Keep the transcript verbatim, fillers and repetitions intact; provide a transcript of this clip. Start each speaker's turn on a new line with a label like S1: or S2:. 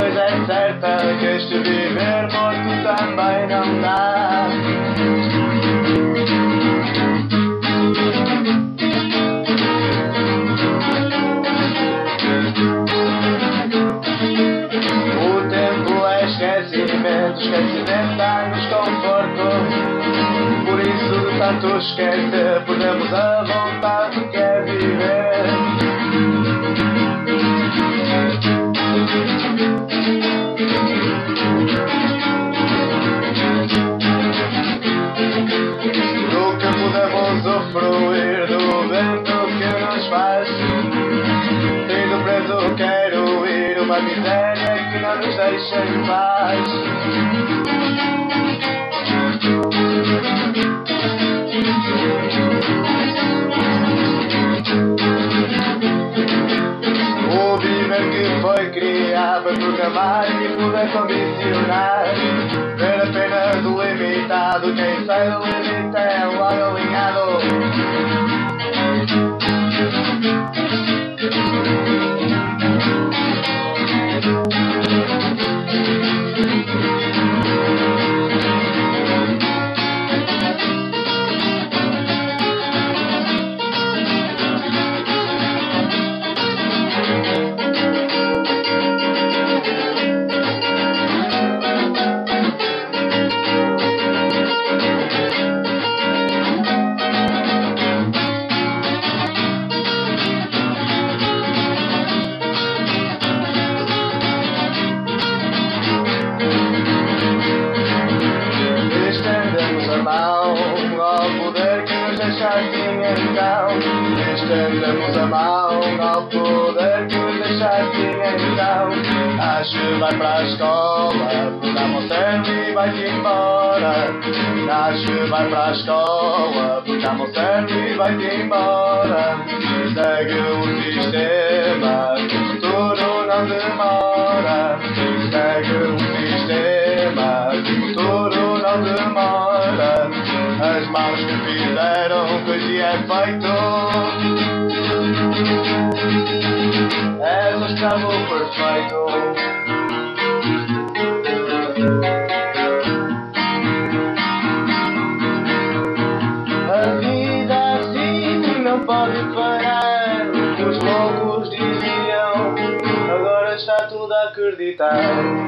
S1: coisa é certa, que este viver morto também não dá. O tempo é esquecimento, esquecimento dá-nos conforto. Por isso de tanto esquecer, perdemos a vontade do que é viver. Nunca podemos usufruir do vento que nos faz. Indo preso quero ir, uma miséria que não nos deixa em paz. O viver que foi criado para programar e poder condicionar. Ver apenas o limitado, quem sai do limite é logo alinhado. Ao poder que nos deixa assim então. Estendemos a mão ao poder que nos deixa assim então. Nasce, vai para a escola, programa o cérebro e vai-te embora. Nasce, vai para a escola, programa o cérebro e vai-te embora. Segue o sistema, que o futuro não demora. Segue o sistema, que o futuro não demora. As mãos que fizeram que hoje é feito. És o escravo perfeito. A vida assim não pode parar. Os loucos diziam, agora está tudo a acreditar.